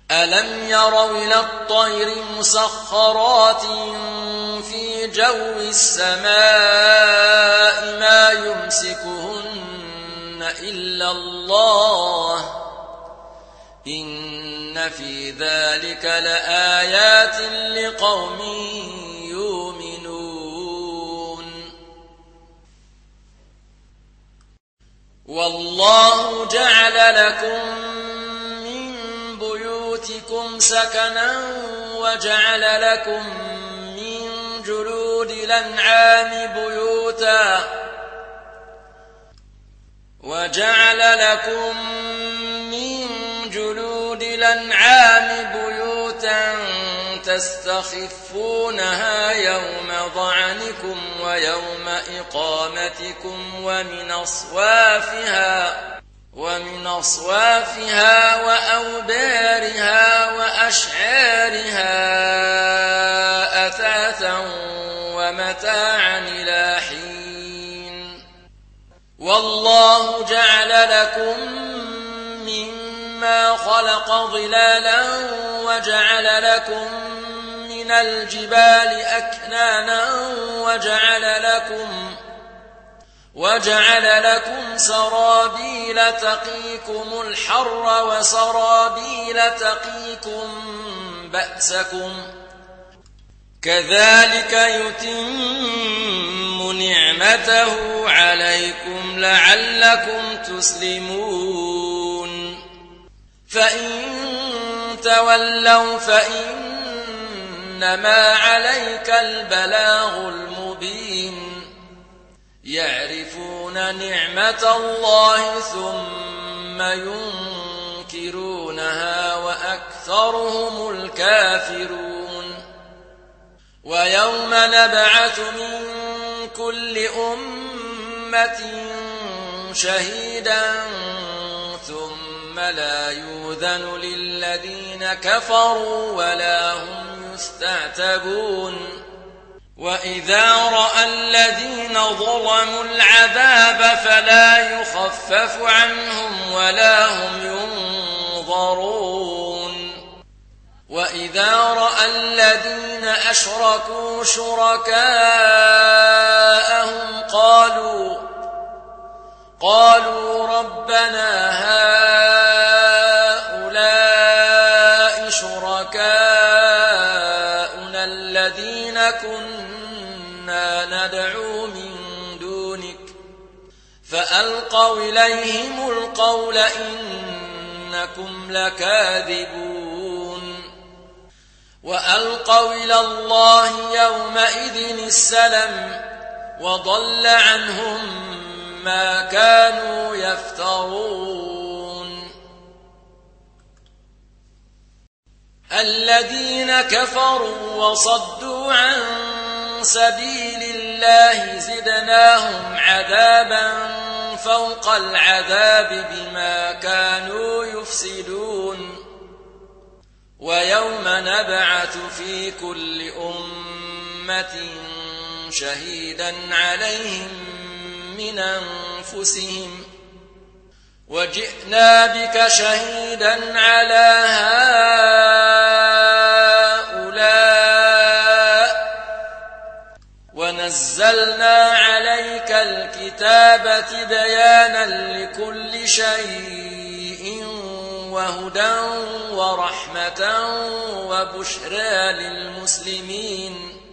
ألم يروا إلى الطير مسخرات في جو السماء ما يمسكهن إلا الله إن في ذلك لآيات لقوم يؤمنون والله جعل لكم من بيوتكم سكنا وجعل لكم من جلود الأنعام بيوتا تستخفونها يوم ظعنكم ويوم إقامتكم ومن أصوافها وأوبارها وأشعارها أثاثا ومتاعا إلى حين والله جعل لكم مما خلق ظلالا وجعل لكم من الجبال أكنانا وجعل لكم سرابيل تقيكم الحر وسرابيل تقيكم بأسكم كذلك يتم نعمته عليكم لعلكم تسلمون فإن تولوا فإنما عليك البلاغ المبين يعرفون نعمة الله ثم ينكرونها وأكثرهم الكافرون ويوم نبعث من كل أمة شهيدا ثم لا يؤذن للذين كفروا ولا هم يستعتبون وإذا رأى الذين ظلموا العذاب فلا يخفف عنهم ولا هم ينظرون وإذا رأى الذين أشركوا شركاءهم قالوا ربنا هؤلاء شركاؤنا الذين كنا ندعو من دونك فألقوا إليهم القول إنكم لكاذبون وألقوا إلى الله يومئذ السلم وضل عنهم ما كانوا يفترون الذين كفروا وصدوا عن سبيل الله زدناهم عذابا فوق العذاب بما كانوا يفسدون ويوم نبعث في كل أمة شهيدا عليهم من أنفسهم وجئنا بك شهيدا على هؤلاء ونزلنا عليك الكتاب تبيانا لكل شيء وهدى ورحمة وبشرى للمسلمين